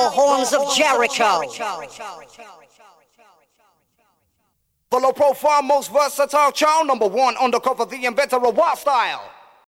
the horns of Jericho. The low profile, most versatile child, number one undercover, the inventor of wild style.